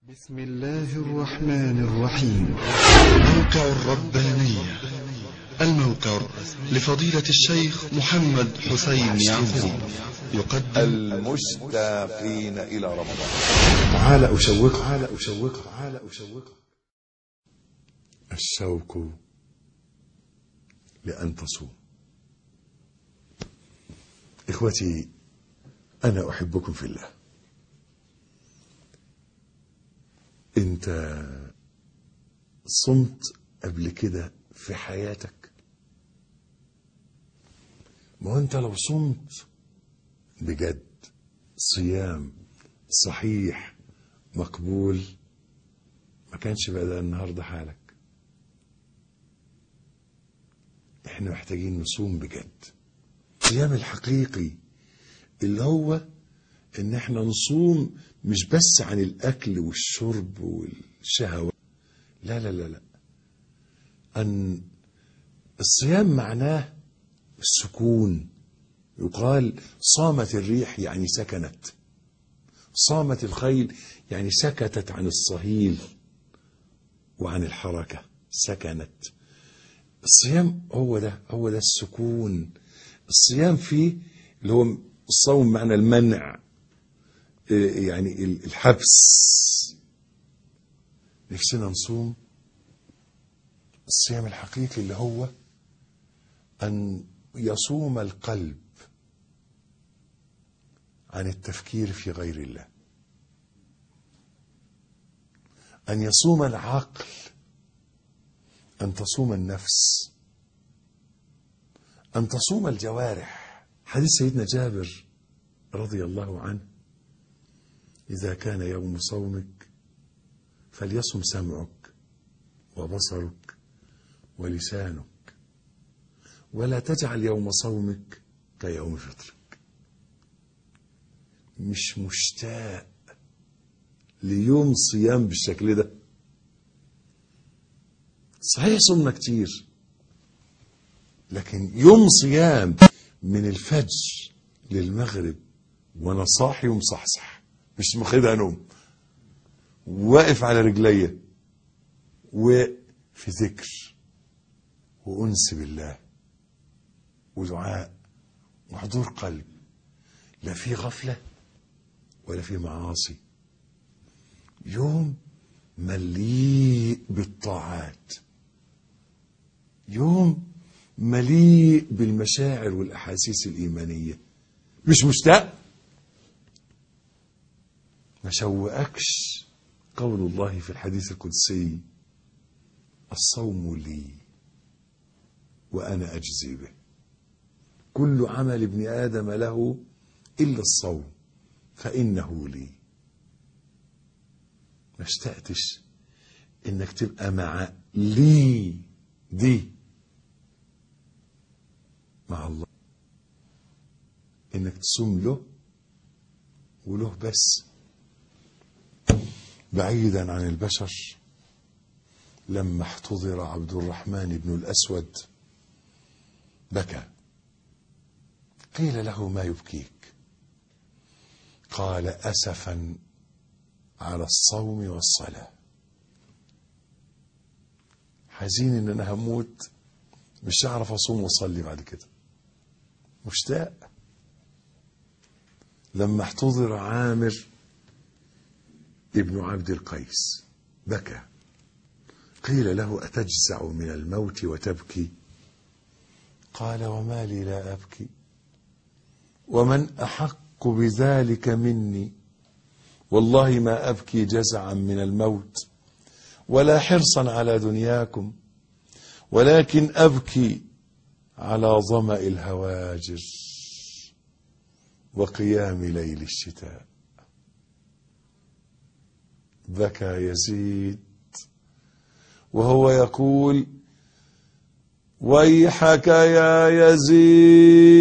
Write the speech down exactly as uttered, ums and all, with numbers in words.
بسم الله الرحمن الرحيم. موقع الربانية، الموقع لفضيلة الشيخ محمد حسين يعقوب، يقدم المشتاقين إلى رمضان. تعال أشوقك تعال أشوقك تعال أشوقك الشوق لأن تصوم. إخوتي، أنا أحبكم في الله. أنت صمت قبل كده في حياتك؟ ما هو أنت لو صمت بجد صيام صحيح مقبول ما كانش بقى ده النهارده حالك. احنا محتاجين نصوم بجد. الصيام الحقيقي اللي هو ان احنا نصوم مش بس عن الاكل والشرب والشهوات، لا لا لا لا ان الصيام معناه السكون. يقال صامت الريح يعني سكنت، صامت الخيل يعني سكتت عن الصهيل وعن الحركة، سكنت. الصيام هو ده هو ده السكون. الصيام فيه اللي هو الصوم معنى المنع، يعني الحبس. نفسنا نصوم الصيام الحقيقي اللي هو أن يصوم القلب عن التفكير في غير الله، أن يصوم العقل، أن تصوم النفس، أن تصوم الجوارح. حديث سيدنا جابر رضي الله عنه: إذا كان يوم صومك فليصم سمعك وبصرك ولسانك، ولا تجعل يوم صومك كيوم فطرك. مش مشتاق ليوم صيام بالشكل ده؟ صحيح صمنا كتير، لكن يوم صيام من الفجر للمغرب وانا صاحي ومصحصح، مش مخدها نوم، واقف على رجلي وفي ذكر وأنس بالله ودعاء وحضور قلب، لا في غفلة ولا في معاصي. يوم مليء بالطاعات، يوم مليء بالمشاعر والأحاسيس الإيمانية. مش مشتاق؟ ما شوقكش قول الله في الحديث القدسي: الصوم لي وأنا أجزي به، كل عمل ابن آدم له إلا الصوم فإنه لي. ما اشتقتش إنك تبقى مع لي دي مع الله، إنك تصوم له وله بس، بعيدا عن البشر. لما احتضر عبد الرحمن بن الأسود بكى، قيل له: ما يبكيك؟ قال: أسفا على الصوم والصلاة. حزين ان انا هموت مش هعرف اصوم واصلي بعد كده. مشتاق. لما احتضر عامر ابن عبد القيس بكى، قيل له: أتجزع من الموت وتبكي؟ قال: وما لي لا أبكي، ومن أحق بذلك مني؟ والله ما أبكي جزعا من الموت ولا حرصا على دنياكم، ولكن أبكي على ظمأ الهواجر وقيام ليل الشتاء. بكى يزيد وهو يقول: ويحك يا يزيد.